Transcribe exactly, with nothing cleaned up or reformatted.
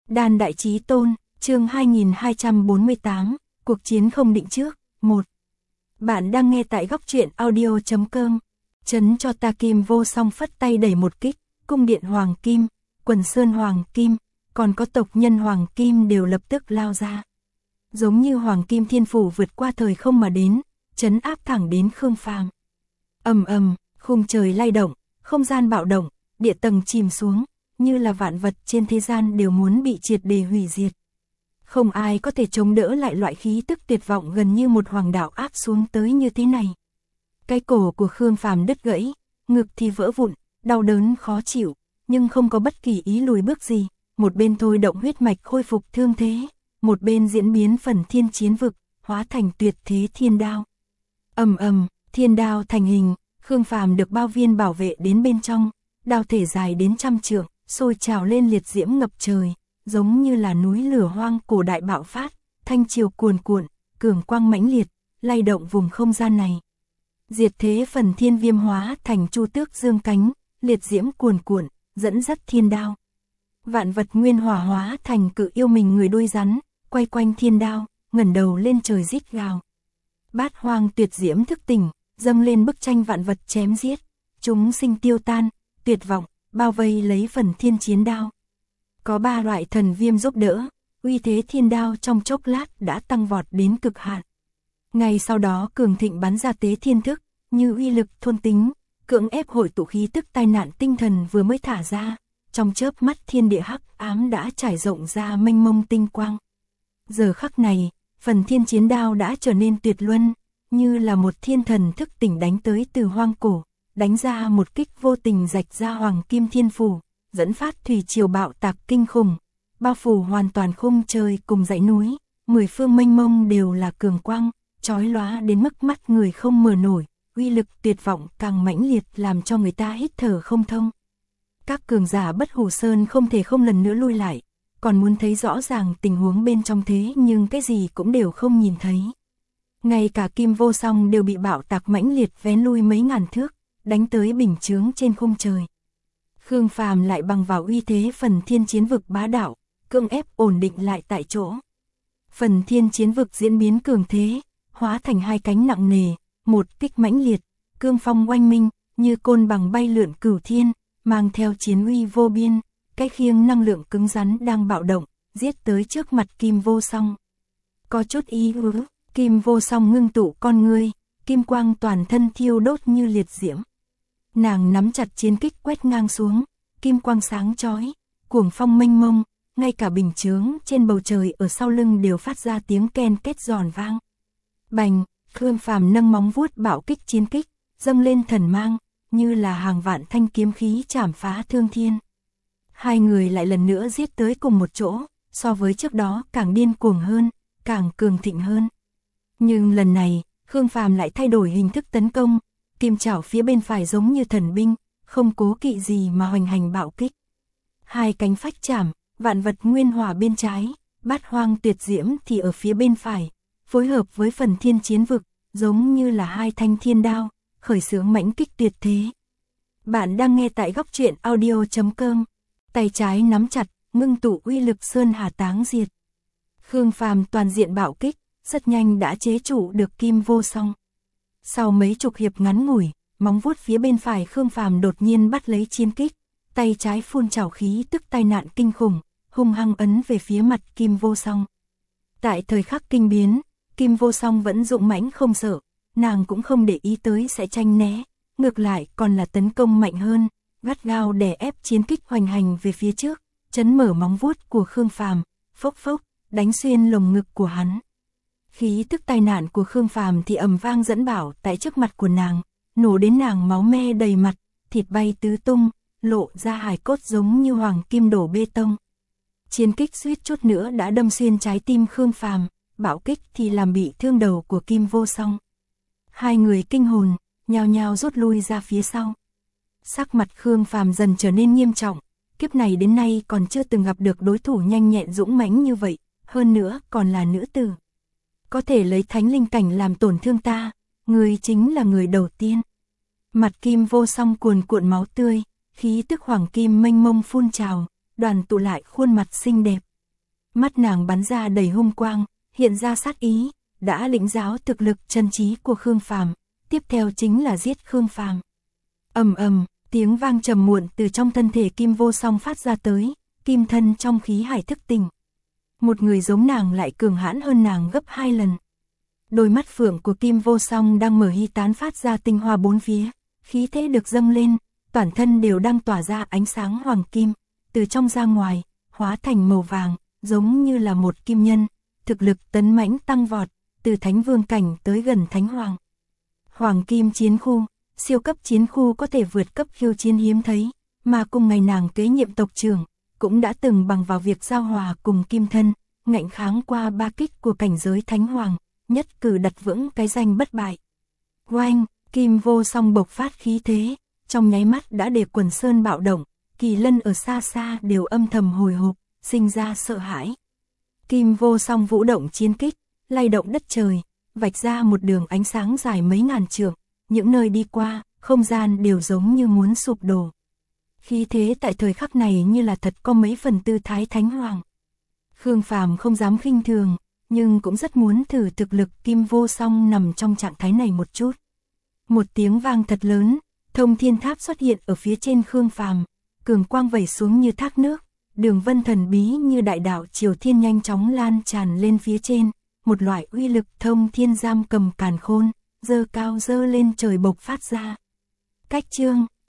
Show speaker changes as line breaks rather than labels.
Đan Đại Chí Tôn, chương hai nghìn hai trăm bốn mươi tám, cuộc chiến không định trước, một. Bạn đang nghe tại góc truyện audio.com. Chấn cho ta Kim Vô Song phất tay đẩy một kích, cung điện Hoàng Kim, quần sơn Hoàng Kim, còn có tộc nhân Hoàng Kim đều lập tức lao ra. Giống như Hoàng Kim Thiên Phủ vượt qua thời không mà đến, chấn áp thẳng đến Khương Phàm. Ầm ầm, khung trời lay động, không gian bạo động, địa tầng chìm xuống, như là vạn vật trên thế gian đều muốn bị triệt để hủy diệt. Không ai có thể chống đỡ lại loại khí tức tuyệt vọng gần như một hoàng đạo áp xuống tới như thế này. Cái cổ của Khương Phàm đứt gãy, ngực thì vỡ vụn, đau đớn khó chịu, nhưng không có bất kỳ ý lùi bước gì, một bên thôi động huyết mạch khôi phục thương thế, một bên diễn biến phần thiên chiến vực, hóa thành tuyệt thế thiên đao. Ầm ầm, thiên đao thành hình, Khương Phàm được bao viên bảo vệ đến bên trong, đao thể dài đến trăm trượng, sôi trào lên liệt diễm ngập trời, giống như là núi lửa hoang cổ đại bạo phát, thanh chiều cuồn cuộn, cường quang mãnh liệt, lay động vùng không gian này. Diệt thế phần thiên viêm hóa thành chu tước dương cánh, liệt diễm cuồn cuộn, dẫn dắt thiên đao. Vạn vật nguyên hỏa hóa thành cự yêu mình người đuôi rắn, quay quanh thiên đao, ngẩng đầu lên trời rít gào. Bát hoang tuyệt diễm thức tỉnh, dâng lên bức tranh vạn vật chém giết, chúng sinh tiêu tan, tuyệt vọng, bao vây lấy phần thiên chiến đao. Có ba loại thần viêm giúp đỡ, uy thế thiên đao trong chốc lát đã tăng vọt đến cực hạn. Ngay sau đó cường thịnh bắn ra tế thiên thức, như uy lực thôn tính, cưỡng ép hội tụ khí tức tai nạn tinh thần vừa mới thả ra, trong chớp mắt thiên địa hắc ám đã trải rộng ra mênh mông tinh quang. Giờ khắc này, phần thiên chiến đao đã trở nên tuyệt luân, như là một thiên thần thức tỉnh đánh tới từ hoang cổ, đánh ra một kích vô tình rạch ra Hoàng Kim Thiên Phủ, dẫn phát thủy triều bạo tạc kinh khủng, bao phủ hoàn toàn khung trời cùng dãy núi, mười phương mênh mông đều là cường quang, chói lóa đến mức mắt người không mở nổi, uy lực tuyệt vọng càng mãnh liệt làm cho người ta hít thở không thông. Các cường giả Bất Hủ Sơn không thể không lần nữa lui lại, còn muốn thấy rõ ràng tình huống bên trong thế nhưng cái gì cũng đều không nhìn thấy. Ngay cả Kim Vô Song đều bị bạo tạc mãnh liệt vén lui mấy ngàn thước, đánh tới bình chướng trên khung trời. Khương Phàm lại bằng vào uy thế phần thiên chiến vực bá đạo, cưỡng ép ổn định lại tại chỗ. Phần thiên chiến vực diễn biến cường thế, hóa thành hai cánh nặng nề, một kích mãnh liệt, cương phong oanh minh, như côn bằng bay lượn cửu thiên, mang theo chiến uy vô biên, cái khiêng năng lượng cứng rắn đang bạo động, giết tới trước mặt Kim Vô Song. Có chút ý ứ, Kim Vô Song ngưng tụ con ngươi, kim quang toàn thân thiêu đốt như liệt diễm. Nàng nắm chặt chiến kích quét ngang xuống, kim quang sáng chói, cuồng phong mênh mông, ngay cả bình chướng trên bầu trời ở sau lưng đều phát ra tiếng ken két giòn vang. Bành, Khương Phàm nâng móng vuốt bạo kích chiến kích, dâng lên thần mang, như là hàng vạn thanh kiếm khí chảm phá thương thiên. Hai người lại lần nữa giết tới cùng một chỗ, so với trước đó càng điên cuồng hơn, càng cường thịnh hơn. Nhưng lần này, Khương Phàm lại thay đổi hình thức tấn công, kim chảo phía bên phải giống như thần binh, không cố kỵ gì mà hoành hành bạo kích. Hai cánh phách chảm, vạn vật nguyên hỏa bên trái, bát hoang tuyệt diễm thì ở phía bên phải, phối hợp với phần thiên chiến vực, giống như là hai thanh thiên đao, khởi xướng mãnh kích tuyệt thế. Bạn đang nghe tại góc truyện audio.com, tay trái nắm chặt, ngưng tụ uy lực sơn hà táng diệt. Khương Phàm toàn diện bạo kích, rất nhanh đã chế trụ được Kim Vô Song. Sau mấy chục hiệp ngắn ngủi, móng vuốt phía bên phải Khương Phàm đột nhiên bắt lấy chiến kích, tay trái phun trào khí tức tai nạn kinh khủng, hung hăng ấn về phía mặt Kim Vô Song. Tại thời khắc kinh biến, Kim Vô Song vẫn dũng mãnh không sợ, nàng cũng không để ý tới sẽ tranh né, ngược lại còn là tấn công mạnh hơn, gắt gao đè ép chiến kích hoành hành về phía trước, chấn mở móng vuốt của Khương Phàm, phốc phốc, đánh xuyên lồng ngực của hắn. Khí tức tai nạn của Khương Phàm thì ầm vang dẫn bảo tại trước mặt của nàng, nổ đến nàng máu me đầy mặt, thịt bay tứ tung, lộ ra hài cốt giống như hoàng kim đổ bê tông. Chiến kích suýt chút nữa đã đâm xuyên trái tim Khương Phàm, bạo kích thì làm bị thương đầu của Kim Vô Song. Hai người kinh hồn, nhao nhao rút lui ra phía sau. Sắc mặt Khương Phàm dần trở nên nghiêm trọng, kiếp này đến nay còn chưa từng gặp được đối thủ nhanh nhẹn dũng mãnh như vậy, hơn nữa còn là nữ tử. Có thể lấy thánh linh cảnh làm tổn thương ta, người chính là người đầu tiên. Mặt Kim Vô Song cuồn cuộn máu tươi, khí tức hoàng kim mênh mông phun trào, đoàn tụ lại khuôn mặt xinh đẹp, Mắt nàng bắn ra đầy hung quang, hiện ra sát ý, đã lĩnh giáo thực lực chân trí của Khương Phàm, tiếp theo chính là giết Khương Phàm. Ầm ầm, tiếng vang trầm muộn từ trong thân thể Kim Vô Song phát ra tới, kim thân trong khí hải thức tỉnh. Một người giống nàng lại cường hãn hơn nàng gấp hai lần. Đôi mắt phượng của Kim Vô Song đang mở hi tán phát ra tinh hoa bốn phía, khí thế được dâng lên, toàn thân đều đang tỏa ra ánh sáng hoàng kim, từ trong ra ngoài, hóa thành màu vàng, giống như là một kim nhân, thực lực tấn mãnh tăng vọt, từ thánh vương cảnh tới gần thánh hoàng. Hoàng kim chiến khu, siêu cấp chiến khu có thể vượt cấp khiêu chiến hiếm thấy, mà cùng ngày nàng kế nhiệm tộc trưởng, cũng đã từng bằng vào việc giao hòa cùng kim thân, ngạnh kháng qua ba kích của cảnh giới thánh hoàng, nhất cử đặt vững cái danh bất bại. Oanh, Kim Vô Song bộc phát khí thế, trong nháy mắt đã để quần sơn bạo động, kỳ lân ở xa xa đều âm thầm hồi hộp, sinh ra sợ hãi. Kim Vô Song vũ động chiến kích, lay động đất trời, vạch ra một đường ánh sáng dài mấy ngàn trượng, những nơi đi qua, không gian đều giống như muốn sụp đổ. Khí thế tại thời khắc này như là thật có mấy phần tư thái thánh hoàng. Khương Phàm không dám khinh thường, nhưng cũng rất muốn thử thực lực Kim Vô Song nằm trong trạng thái này một chút. Một tiếng vang thật lớn, Thông Thiên Tháp xuất hiện ở phía trên Khương Phàm, cường quang vẩy xuống như thác nước, đường vân thần bí như đại đạo Triều Thiên nhanh chóng lan tràn lên phía trên, một loại uy lực thông thiên giam cầm càn khôn, dơ cao dơ lên trời bộc phát ra. Cách chương